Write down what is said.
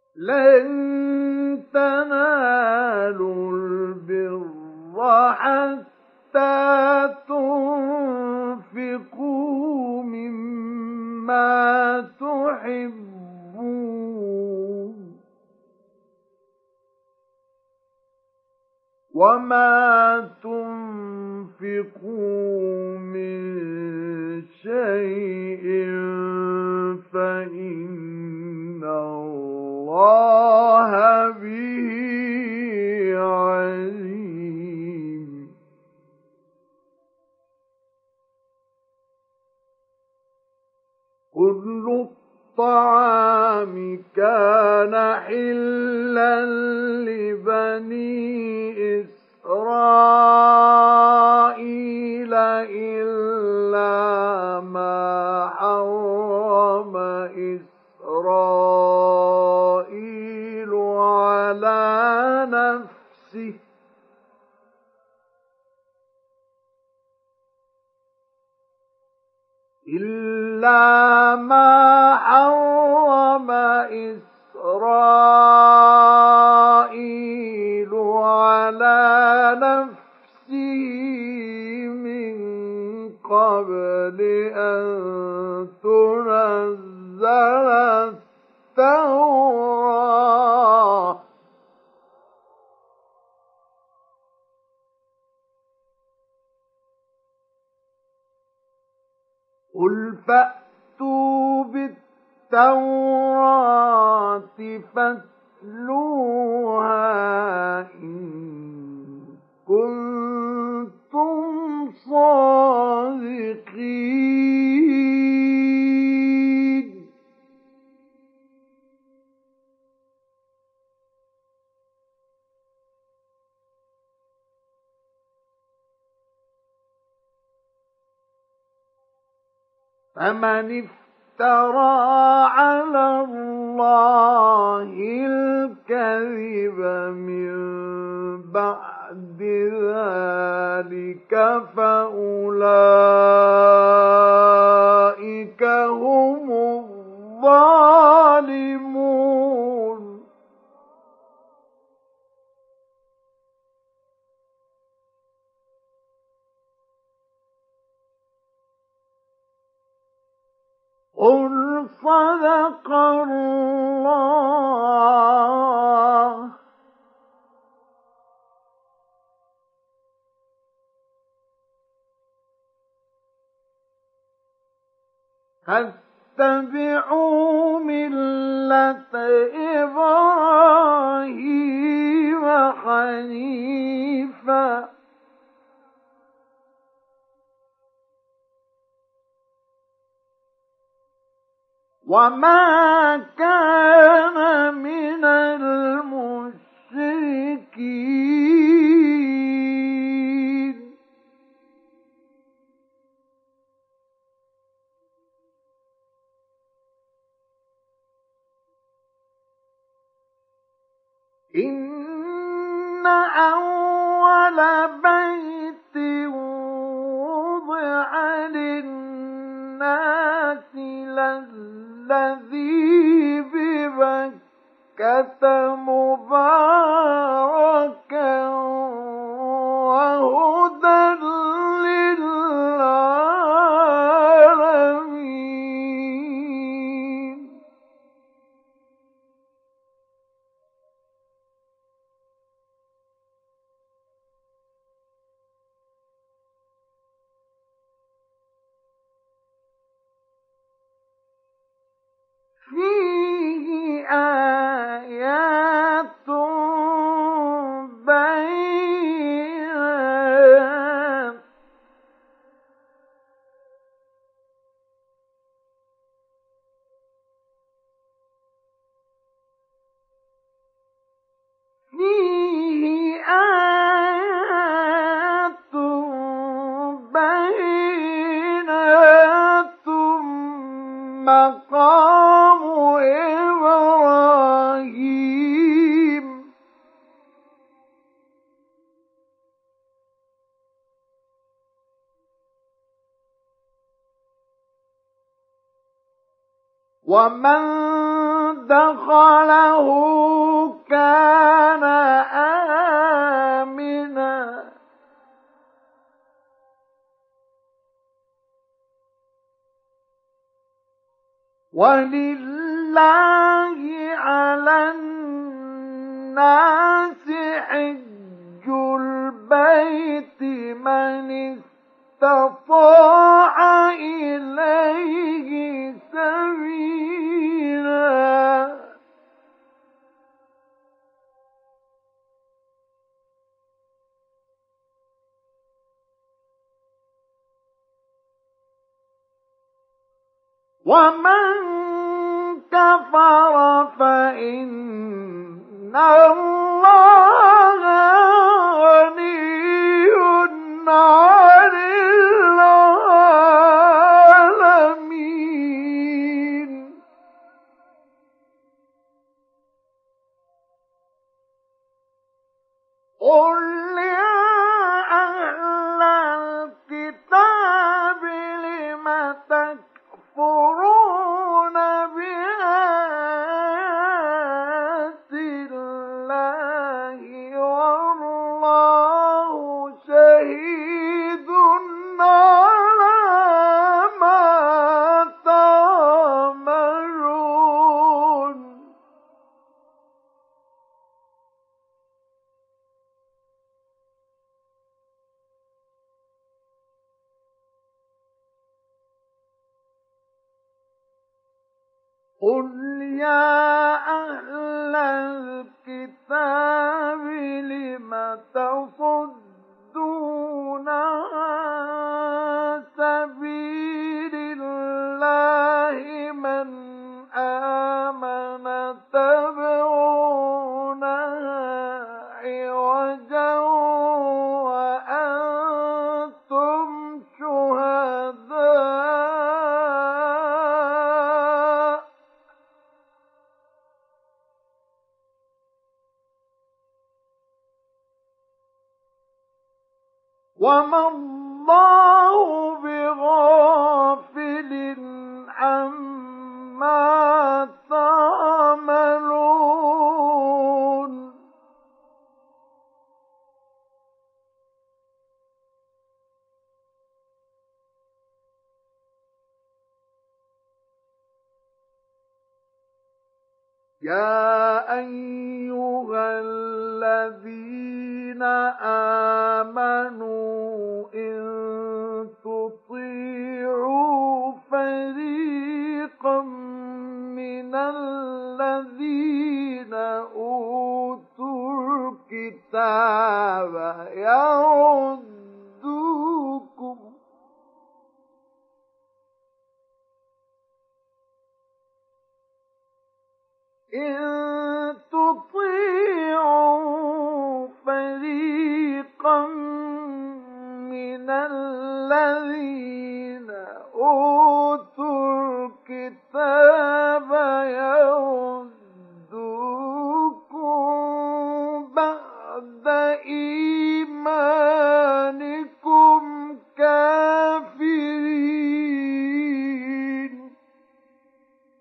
لن تنالوا البر حتى تنفقوا مما تحبون وما تنفقوا من شيء فإن الله به عليم كل الطعام كان حلا لبني إسرائيل إلا ما حرم إسرائيل على نفسه من قبل أن تنزل التوراة قل فأتوا بالتوراة فاتلوها إن كنتم صادقين فمن افترى على الله الكذب من بعد ذلك فأولئك هم الظالمون قل صدق الله فاتبعوا ملة إبراهيم حنيفا وما كان من المشركين إن أول بيت وضع للناس الذي ببكة مباركا وهدى للعالمين فيه آيات بينات فيه آيات بينات مقام إبراهيم ومن دخله كان آمنا ولله على الناس حج البيت من استطاع إليه سبيلا ومن كفر فإن الله غني عن العالمين قل يا أهل الكتاب لم تكفرون بآيات الله والله شهيد على ما تعملون قل يا أهل الكتاب لم تصدون عن سبيل الله من آمن تبغونها عوجا وأنتم شهداء وما الله بغافل عما تعملون يا أيها الذين آمنوا إن تطيعوا فريقا من الذين أوتوا الكتاب إن تطيعوا فريقا من الذين أوتوا